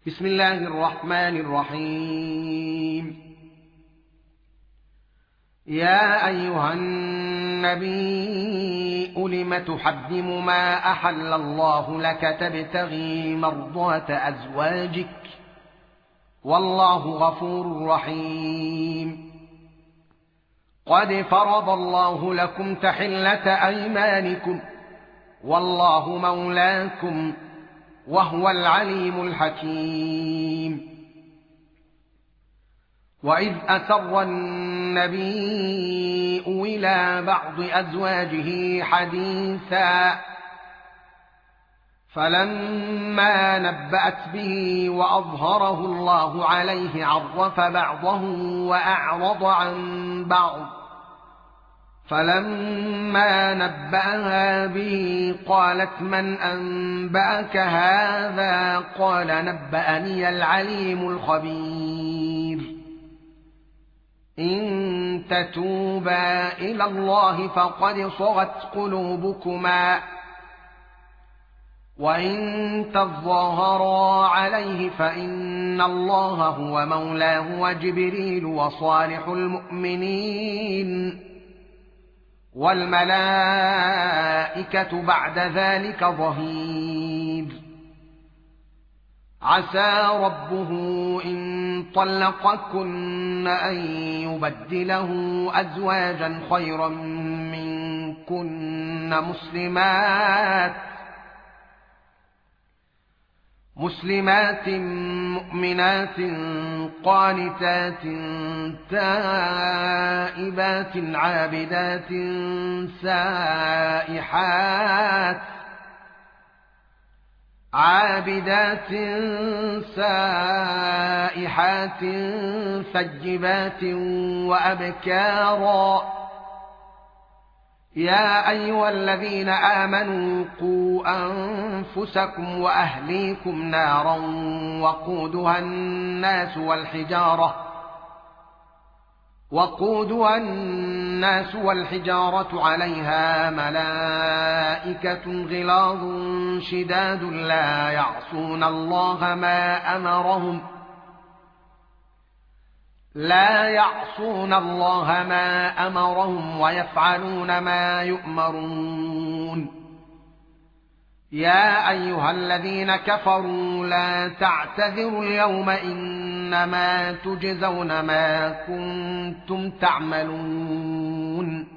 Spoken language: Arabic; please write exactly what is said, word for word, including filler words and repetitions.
بسم الله الرحمن الرحيم. يا أيها النبي لم تحرم ما أحل الله لك تبتغي مرضات أزواجك والله غفور رحيم. قد فرض الله لكم تحلة أيمانكم والله مولاكم وهو العليم الحكيم. وإذ أسر النبي إلى بعض أزواجه حديثا فلما نبأت به وأظهره الله عليه عرف بعضه وأعرض عن بعض، فلما نبأها به قالت من أنبأك هذا؟ قال نبأني العليم الخبير. إن تتوبا إلى الله فقد صغت قلوبكما وإن تظاهرا عليه فإن الله هو مولاه وجبريل وصالح المؤمنين والملائكة بعد ذلك ظهير. عسى ربه إن طلقكن أن يبدله أزواجا خيرا منكن مسلمات مسلمات مؤمنات قانتات تائبات عابدات سائحات عابدات سائحات ثيبات وأبكارا. يا أيها الذين آمنوا قوا أنفسكم وأهليكم نارا وقودها الناس والحجارة وقودها الناس والحجارة عليها ملائكة غلاظ شداد لا يعصون الله ما أمرهم لا يعصون الله ما أمرهم ويفعلون ما يؤمرون. يا أيها الذين كفروا لا تعتذروا اليوم إنما تجزون ما كنتم تعملون.